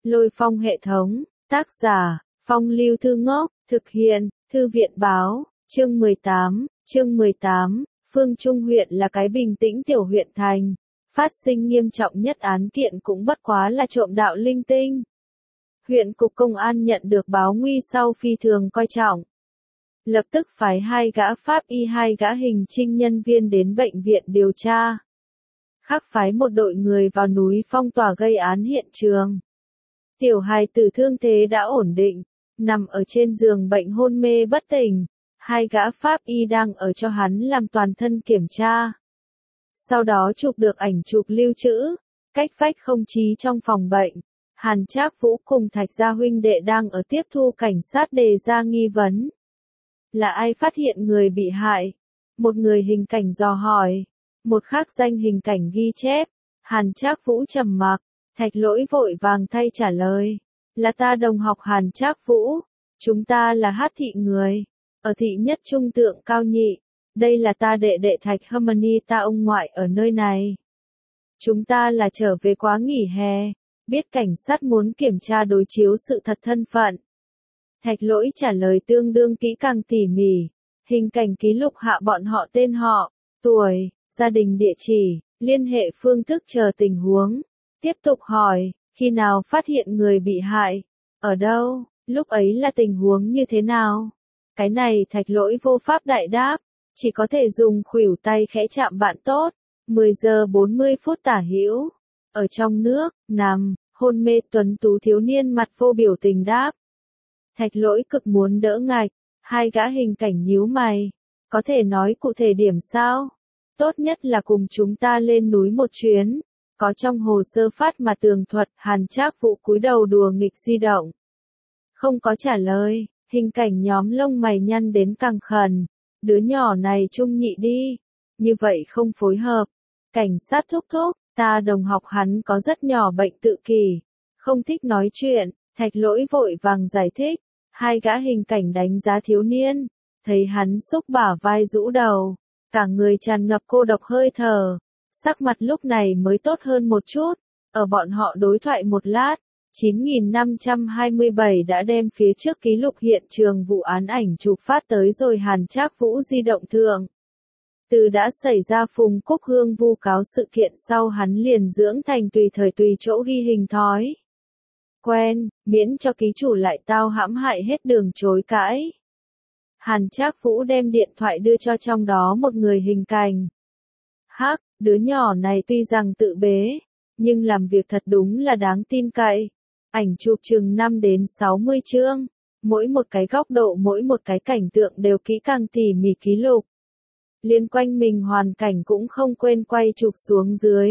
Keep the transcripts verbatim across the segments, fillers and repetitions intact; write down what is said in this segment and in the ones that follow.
Lôi Phong hệ thống, tác giả, Phong Lưu Thư Ngốc, thực hiện, Thư viện Báo, chương mười tám, chương mười tám, Phương Trung huyện là cái bình tĩnh tiểu huyện thành. Phát sinh nghiêm trọng nhất án kiện cũng bất quá là trộm đạo linh tinh. Huyện cục công an nhận được báo nguy sau phi thường coi trọng. Lập tức phái hai gã pháp y hai gã hình trinh nhân viên đến bệnh viện điều tra. Khác phái một đội người vào núi phong tỏa gây án hiện trường. Tiểu hài tử thương thế đã ổn định, nằm ở trên giường bệnh hôn mê bất tỉnh. Hai gã pháp y đang ở cho hắn làm toàn thân kiểm tra. Sau đó chụp được ảnh chụp lưu trữ, cách vách không chí trong phòng bệnh. Hàn Trác Vũ cùng Thạch Gia huynh đệ đang ở tiếp thu cảnh sát đề ra nghi vấn. Là ai phát hiện người bị hại? Một người hình cảnh dò hỏi. Một khác danh hình cảnh ghi chép. Hàn Trác Vũ trầm mặc. Thạch Lỗi vội vàng thay trả lời. Là ta đồng học Hàn Trác Vũ. Chúng ta là hát thị người. Ở thị nhất trung tượng cao nhị. Đây là ta đệ đệ Thạch Harmony ta ông ngoại ở nơi này. Chúng ta là trở về quá nghỉ hè. Biết cảnh sát muốn kiểm tra đối chiếu sự thật thân phận. Thạch Lỗi trả lời tương đương kỹ càng tỉ mỉ. Hình cảnh ký lục hạ bọn họ tên họ, tuổi, gia đình địa chỉ, liên hệ phương thức chờ tình huống. Tiếp tục hỏi, khi nào phát hiện người bị hại? Ở đâu? Lúc ấy là tình huống như thế nào? Cái này Thạch Lỗi vô pháp đại đáp. Chỉ có thể dùng khuỷu tay khẽ chạm bạn tốt. mười giờ bốn mươi phút tả hữu. Ở trong nước, nằm, hôn mê tuấn tú thiếu niên mặt vô biểu tình đáp. Thạch Lỗi cực muốn đỡ ngạch. Hai gã hình cảnh nhíu mày. Có thể nói cụ thể điểm sao? Tốt nhất là cùng chúng ta lên núi một chuyến. Có trong hồ sơ phát mà tường thuật. Hàn Trác Vũ cúi đầu đùa nghịch di động. Không có trả lời. Hình cảnh nhóm lông mày nhăn đến càng khẩn. Đứa nhỏ này trung nhị đi. Như vậy không phối hợp. Cảnh sát thúc thúc. Ta đồng học hắn có rất nhỏ bệnh tự kỷ. Không thích nói chuyện. Thạch Lỗi vội vàng giải thích. Hai gã hình cảnh đánh giá thiếu niên. Thấy hắn xúc bả vai rũ đầu. Cả người tràn ngập cô độc hơi thở. Sắc mặt lúc này mới tốt hơn một chút. Ở bọn họ đối thoại một lát. chín nghìn năm trăm hai mươi bảy đã đem phía trước ký lục hiện trường vụ án ảnh chụp phát tới rồi Hàn Trác Vũ di động thượng. Từ đã xảy ra Phùng Cúc Hương vu cáo sự kiện sau hắn liền dưỡng thành tùy thời tùy chỗ ghi hình thói quen, miễn cho ký chủ lại tao hãm hại hết đường chối cãi. Hàn Trác Vũ đem điện thoại đưa cho trong đó một người hình cảnh. Hắc, đứa nhỏ này tuy rằng tự bế, nhưng làm việc thật đúng là đáng tin cậy. Ảnh chụp chừng năm đến sáu mươi chương, mỗi một cái góc độ mỗi một cái cảnh tượng đều kỹ càng tỉ mỉ ký lục. Liên quanh mình hoàn cảnh cũng không quên quay chụp xuống dưới.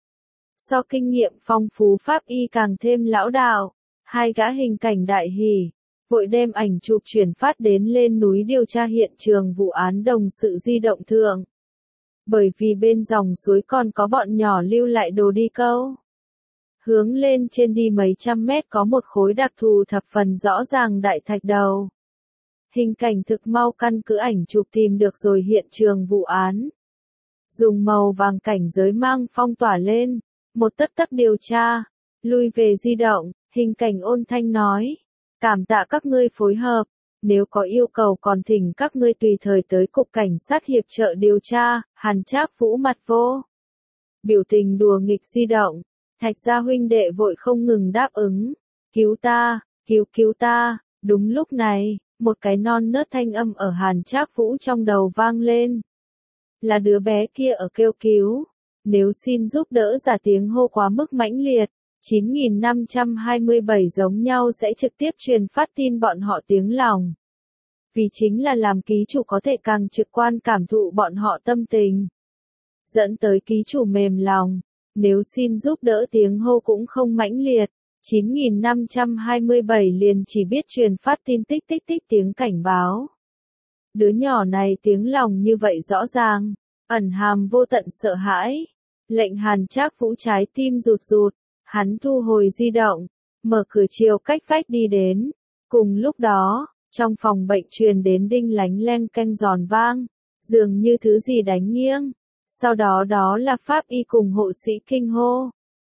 So kinh nghiệm phong phú pháp y càng thêm lão đạo, hai gã hình cảnh đại hỉ, vội đem ảnh chụp chuyển phát đến lên núi điều tra hiện trường vụ án đồng sự di động thượng. Bởi vì bên dòng suối còn có bọn nhỏ lưu lại đồ đi câu. Hướng lên trên đi mấy trăm mét có một khối đặc thù thập phần rõ ràng đại thạch đầu. Hình cảnh thực mau căn cứ ảnh chụp tìm được rồi hiện trường vụ án. Dùng màu vàng cảnh giới mang phong tỏa lên, một tấc tấc điều tra, lui về di động, hình cảnh ôn thanh nói. Cảm tạ các ngươi phối hợp, nếu có yêu cầu còn thỉnh các ngươi tùy thời tới cục cảnh sát hiệp trợ điều tra. Hàn Trác Vũ mặt vô biểu tình đùa nghịch di động. Thạch Gia huynh đệ vội không ngừng đáp ứng. Cứu ta, cứu cứu ta. Đúng lúc này, một cái non nớt thanh âm ở Hàn Trác Vũ trong đầu vang lên. Là đứa bé kia ở kêu cứu. Nếu xin giúp đỡ giả tiếng hô quá mức mãnh liệt, chín nghìn năm trăm hai mươi bảy giống nhau sẽ trực tiếp truyền phát tin bọn họ tiếng lòng. Vì chính là làm ký chủ có thể càng trực quan cảm thụ bọn họ tâm tình. Dẫn tới ký chủ mềm lòng. Nếu xin giúp đỡ tiếng hô cũng không mãnh liệt, chín nghìn năm trăm hai mươi bảy liền chỉ biết truyền phát tin tích tích tích tiếng cảnh báo. Đứa nhỏ này tiếng lòng như vậy rõ ràng, ẩn hàm vô tận sợ hãi. Lệnh Hàn Trác Vũ trái tim rụt rụt, hắn thu hồi di động, mở cửa chiều cách vách đi đến. Cùng lúc đó, trong phòng bệnh truyền đến đinh lánh leng canh giòn vang, dường như thứ gì đánh nghiêng. Sau đó đó là pháp y cùng hộ sĩ kinh hô.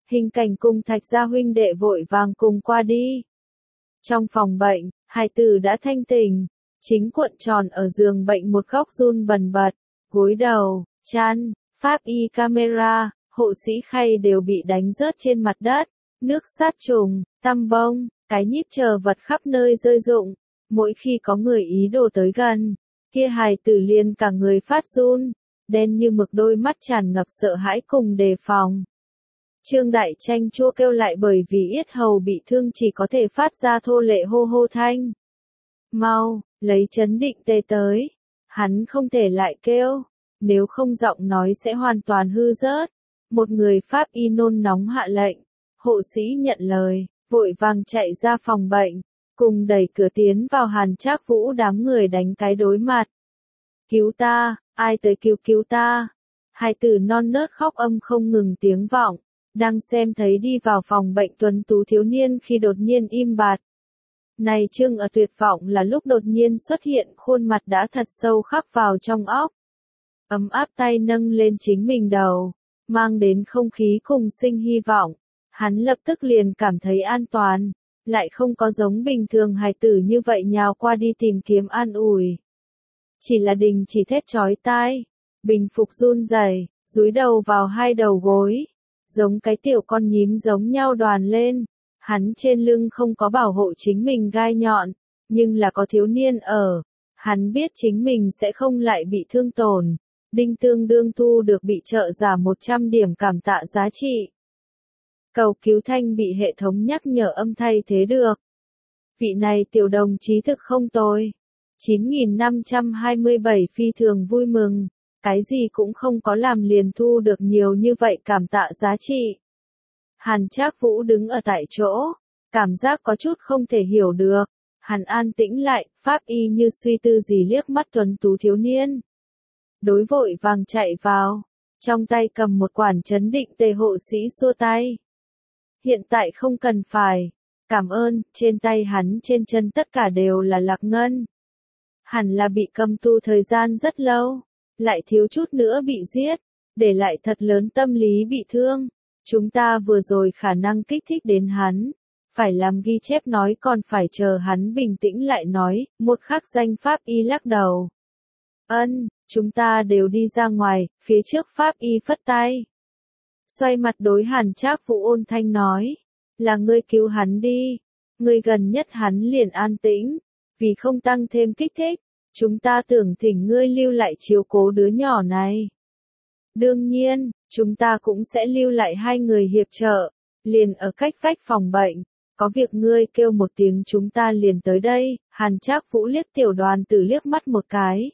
Hình Cảnh cùng Thạch gia huynh đệ vội vàng cùng qua đi. Trong phòng bệnh, hài tử đã thanh tỉnh, chính cuộn tròn ở giường bệnh một góc run bần bật, gối đầu, chăn, pháp y camera, hộ sĩ khay đều bị đánh rớt trên mặt đất, nước sát trùng, tăm bông, cái nhíp chờ vật khắp nơi rơi rụng. Mỗi khi có người ý đồ tới gần, kia hài tử liền cả người phát run, đen như mực đôi mắt tràn ngập sợ hãi cùng đề phòng. Trương Đại Tranh chua kêu lại bởi vì yết hầu bị thương chỉ có thể phát ra thô lệ hô hô thanh. Mau, lấy chấn định tê tới. Hắn không thể lại kêu, nếu không giọng nói sẽ hoàn toàn hư rớt. Một người pháp y nôn nóng hạ lệnh, hộ sĩ nhận lời, vội vàng chạy ra phòng bệnh, cùng đẩy cửa tiến vào Hàn Trác Vũ đám người đánh cái đối mặt. Cứu ta, ai tới cứu cứu ta? Hai tử non nớt khóc âm không ngừng tiếng vọng, đang xem thấy đi vào phòng bệnh tuấn tú thiếu niên khi đột nhiên im bặt. Này Trương ở tuyệt vọng là lúc đột nhiên xuất hiện khuôn mặt đã thật sâu khắc vào trong óc. Ấm áp tay nâng lên chính mình đầu, mang đến không khí cùng sinh hy vọng. Hắn lập tức liền cảm thấy an toàn, lại không có giống bình thường hài tử như vậy nhào qua đi tìm kiếm an ủi. Chỉ là đình chỉ thét chói tai, bình phục run rẩy, dúi đầu vào hai đầu gối, giống cái tiểu con nhím giống nhau đoàn lên. Hắn trên lưng không có bảo hộ chính mình gai nhọn, nhưng là có thiếu niên ở. Hắn biết chính mình sẽ không lại bị thương tổn. Đinh tương đương thu được bị trợ giả một trăm điểm cảm tạ giá trị. Cầu cứu thanh bị hệ thống nhắc nhở âm thay thế được. Vị này tiểu đồng chí thực không tồi. chín nghìn năm trăm hai mươi bảy phi thường vui mừng. Cái gì cũng không có làm liền thu được nhiều như vậy cảm tạ giá trị. Hàn Trác Vũ đứng ở tại chỗ, cảm giác có chút không thể hiểu được. Hắn an tĩnh lại, pháp y như suy tư gì liếc mắt tuấn tú thiếu niên. Đối vội vàng chạy vào, trong tay cầm một quản chấn định tê hộ sĩ xua tay. Hiện tại không cần phải, cảm ơn, trên tay hắn trên chân tất cả đều là lạc ngân. Hẳn là bị cầm tù thời gian rất lâu, lại thiếu chút nữa bị giết, để lại thật lớn tâm lý bị thương. Chúng ta vừa rồi khả năng kích thích đến hắn, phải làm ghi chép nói còn phải chờ hắn bình tĩnh lại nói, một khắc danh pháp y lắc đầu. Ân, chúng ta đều đi ra ngoài, phía trước pháp y phất tay. Xoay mặt đối Hàn Trác Vũ ôn thanh nói, là ngươi cứu hắn đi, ngươi gần nhất hắn liền an tĩnh, vì không tăng thêm kích thích, chúng ta tưởng thỉnh ngươi lưu lại chiếu cố đứa nhỏ này. Đương nhiên, chúng ta cũng sẽ lưu lại hai người hiệp trợ, liền ở cách vách phòng bệnh, có việc ngươi kêu một tiếng chúng ta liền tới đây. Hàn Trác Vũ liếc tiểu đoàn tử liếc mắt một cái.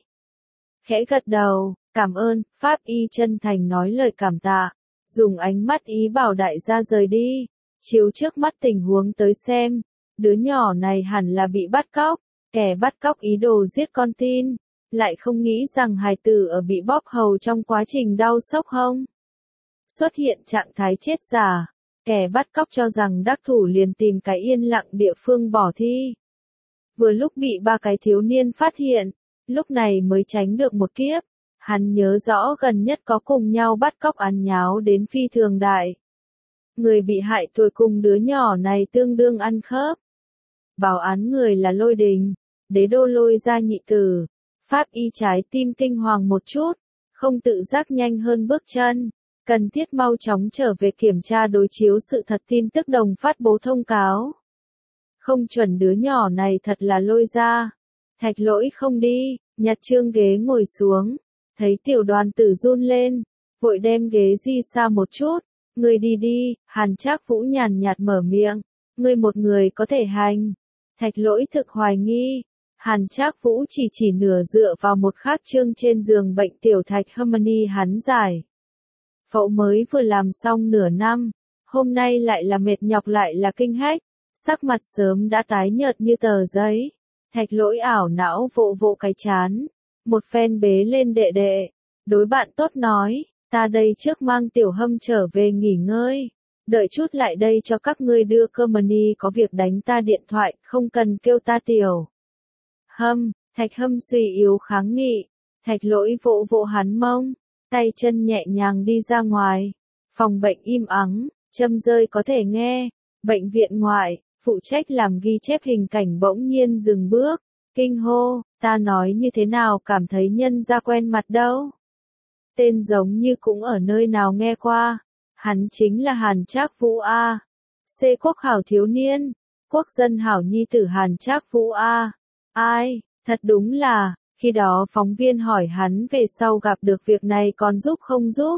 Khẽ gật đầu, cảm ơn, pháp y chân thành nói lời cảm tạ, dùng ánh mắt ý bảo đại gia rời đi, chiếu trước mắt tình huống tới xem, đứa nhỏ này hẳn là bị bắt cóc, kẻ bắt cóc ý đồ giết con tin. Lại không nghĩ rằng hài tử ở bị bóp hầu trong quá trình đau sốc hông. Xuất hiện trạng thái chết giả, kẻ bắt cóc cho rằng đắc thủ liền tìm cái yên lặng địa phương bỏ thi. Vừa lúc bị ba cái thiếu niên phát hiện, lúc này mới tránh được một kiếp. Hắn nhớ rõ gần nhất có cùng nhau bắt cóc ăn nháo đến phi thường đại. Người bị hại tuổi cùng đứa nhỏ này tương đương ăn khớp. Bảo án người là Lôi Đình, đế đô Lôi gia nhị tử. Pháp y trái tim kinh hoàng một chút, không tự giác nhanh hơn bước chân, cần thiết mau chóng trở về kiểm tra đối chiếu sự thật tin tức đồng phát bố thông cáo. Không chuẩn đứa nhỏ này thật là Lôi gia. Thạch Lỗi không đi, nhặt trương ghế ngồi xuống, thấy tiểu đoàn tử run lên, vội đem ghế di xa một chút, ngươi đi đi. Hàn Trác Vũ nhàn nhạt mở miệng, ngươi một người có thể hành. Thạch Lỗi thực hoài nghi. Hàn Trác Vũ chỉ chỉ nửa dựa vào một khác trương trên giường bệnh tiểu Thạch Harmony hắn giải. Phẫu mới vừa làm xong nửa năm, hôm nay lại là mệt nhọc lại là kinh hách, sắc mặt sớm đã tái nhợt như tờ giấy. Thạch Lỗi ảo não vỗ vỗ cái chán, một phen bế lên đệ đệ, đối bạn tốt nói, ta đây trước mang tiểu Hâm trở về nghỉ ngơi, đợi chút lại đây cho các ngươi đưa Harmony có việc đánh ta điện thoại, không cần kêu ta tiểu Hâm. Thạch Hâm suy yếu kháng nghị, Thạch Lỗi vỗ vỗ hắn mông, tay chân nhẹ nhàng đi ra ngoài, phòng bệnh im ắng, Châm rơi có thể nghe. Bệnh viện ngoại, phụ trách làm ghi chép hình cảnh bỗng nhiên dừng bước, kinh hô, ta nói như thế nào cảm thấy nhân ra quen mặt đâu. Tên giống như cũng ở nơi nào nghe qua, hắn chính là Hàn Trác Vũ A. C quốc hảo thiếu niên, quốc dân hảo nhi tử Hàn Trác Vũ A. Ai, thật đúng là, khi đó phóng viên hỏi hắn về sau gặp được việc này còn giúp không giúp.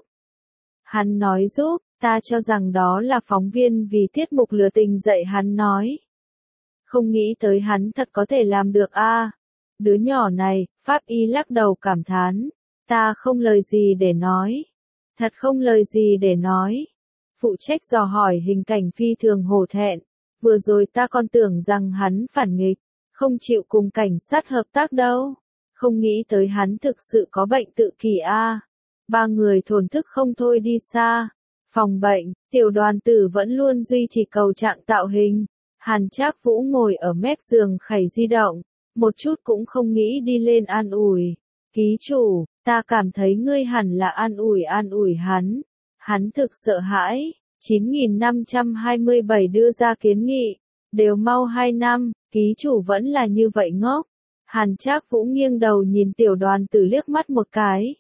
Hắn nói giúp, ta cho rằng đó là phóng viên vì tiết mục lừa tình dạy hắn nói. Không nghĩ tới hắn thật có thể làm được a. Đứa nhỏ này, pháp y lắc đầu cảm thán, ta không lời gì để nói. Thật không lời gì để nói. Phụ trách dò hỏi hình cảnh phi thường hổ thẹn, vừa rồi ta còn tưởng rằng hắn phản nghịch, không chịu cùng cảnh sát hợp tác đâu. Không nghĩ tới hắn thực sự có bệnh tự kỷ a. Ba người thổn thức không thôi đi xa. Phòng bệnh, tiểu đoàn tử vẫn luôn duy trì cầu trạng tạo hình. Hàn Trác Vũ ngồi ở mép giường khẩy di động, một chút cũng không nghĩ đi lên an ủi. Ký chủ, ta cảm thấy ngươi hẳn là an ủi an ủi hắn. Hắn thực sợ hãi. chín nghìn năm trăm hai mươi bảy đưa ra kiến nghị. Đều mau hai năm, ký chủ vẫn là như vậy ngốc. Hàn Trác Vũ nghiêng đầu nhìn tiểu đoàn tử liếc mắt một cái.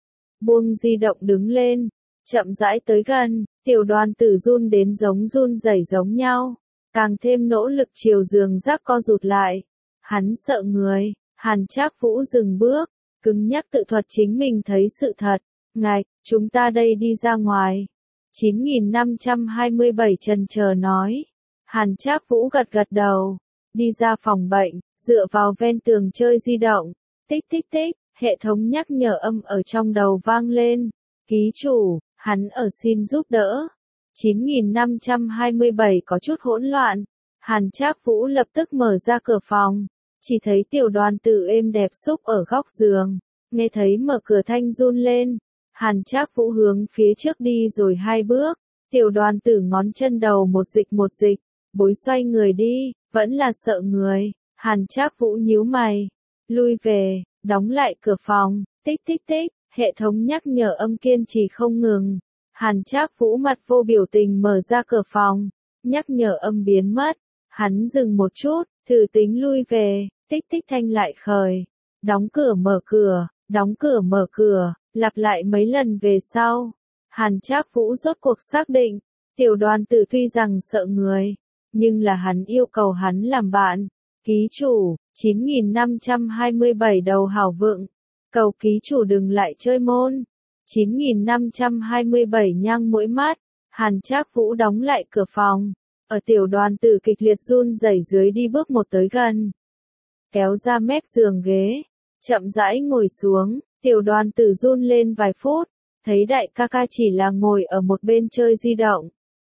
Buông di động đứng lên, chậm rãi tới gần, tiểu đoàn tử run đến giống run rẩy giống nhau, càng thêm nỗ lực chiều giường giáp co rụt lại. Hắn sợ người, Hàn Trác Vũ dừng bước, cứng nhắc tự thuật chính mình thấy sự thật. Ngài, chúng ta đây đi ra ngoài. chín nghìn năm trăm hai mươi bảy chần chờ nói. Hàn Trác Vũ gật gật đầu, đi ra phòng bệnh, dựa vào ven tường chơi di động. Tích tích tích, hệ thống nhắc nhở âm ở trong đầu vang lên. Ký chủ, hắn ở xin giúp đỡ. chín nghìn năm trăm hai mươi bảy có chút hỗn loạn. Hàn Trác Vũ lập tức mở ra cửa phòng, chỉ thấy tiểu đoàn tử êm đẹp xúc ở góc giường. Nghe thấy mở cửa thanh run lên. Hàn Trác Vũ hướng phía trước đi rồi hai bước. Tiểu đoàn tử ngón chân đầu một dịch một dịch, bối xoay người đi, vẫn là sợ người. Hàn Trác Vũ nhíu mày, lui về, đóng lại cửa phòng. Tích tích tích, hệ thống nhắc nhở âm kiên trì không ngừng. Hàn Trác Vũ mặt vô biểu tình mở ra cửa phòng, nhắc nhở âm biến mất. Hắn dừng một chút, thử tính lui về. Tích tích thanh lại khởi, đóng cửa mở cửa, đóng cửa mở cửa, lặp lại mấy lần về sau. Hàn Trác Vũ rốt cuộc xác định, tiểu đoàn tử tuy rằng sợ người, nhưng là hắn yêu cầu hắn làm bạn. Ký chủ, chín nghìn năm trăm hai mươi bảy đầu hảo vượng, cầu ký chủ đừng lại chơi môn. chín nghìn năm trăm hai mươi bảy nhang mũi mắt. Hàn Trác Vũ đóng lại cửa phòng, ở tiểu đoàn tử kịch liệt run rẩy dưới đi bước một tới gần, kéo ra mép giường ghế, chậm rãi ngồi xuống. Tiểu đoàn tử run lên vài phút, thấy đại ca ca chỉ là ngồi ở một bên chơi di động.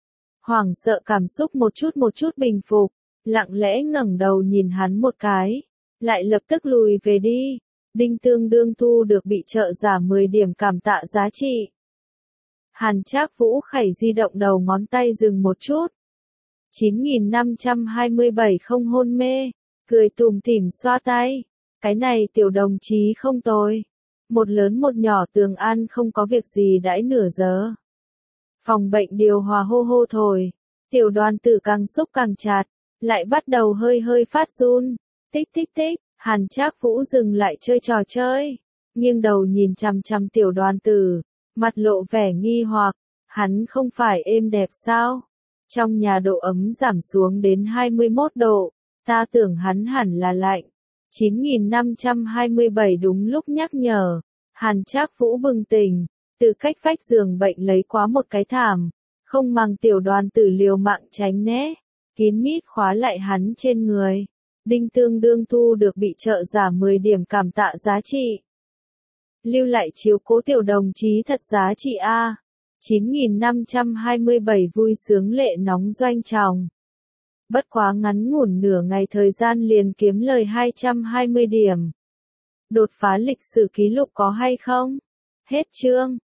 Hoảng sợ cảm xúc một chút một chút bình phục, lặng lẽ ngẩng đầu nhìn hắn một cái, lại lập tức lùi về đi. Đinh tương đương thu được bị trợ giả mười điểm cảm tạ giá trị. Hàn Trác Vũ khẩy di động đầu ngón tay dừng một chút. chín nghìn năm trăm hai mươi bảy không hôn mê, cười tủm tỉm xoa tay. Cái này tiểu đồng chí không tồi. Một lớn một nhỏ Tường An không có việc gì đãi nửa giờ. Phòng bệnh điều hòa hô hô thổi. Tiểu đoàn tử càng xúc càng chặt, lại bắt đầu hơi hơi phát run. Tích tích tích, Hàn Trác Vũ dừng lại chơi trò chơi, nghiêng đầu nhìn chằm chằm tiểu đoàn tử, mặt lộ vẻ nghi hoặc. Hắn không phải êm đẹp sao? Trong nhà độ ấm giảm xuống đến hai mươi mốt độ, ta tưởng hắn hẳn là lạnh. chín nghìn năm trăm hai mươi bảy đúng lúc nhắc nhở. Hàn Trác Vũ bừng tỉnh, từ cách vách giường bệnh lấy quá một cái thảm, không màng tiểu đoàn tử liều mạng tránh né, kín mít khóa lại hắn trên người. Đinh tương đương thu được bị trợ giả mười điểm cảm tạ giá trị. Lưu lại chiếu cố tiểu đồng chí thật giá trị a. chín nghìn năm trăm hai mươi bảy vui sướng lệ nóng doanh tròng. Bất quá ngắn ngủn nửa ngày thời gian liền kiếm lời hai trăm hai mươi điểm. Đột phá lịch sử ký lục có hay không? Hết chương.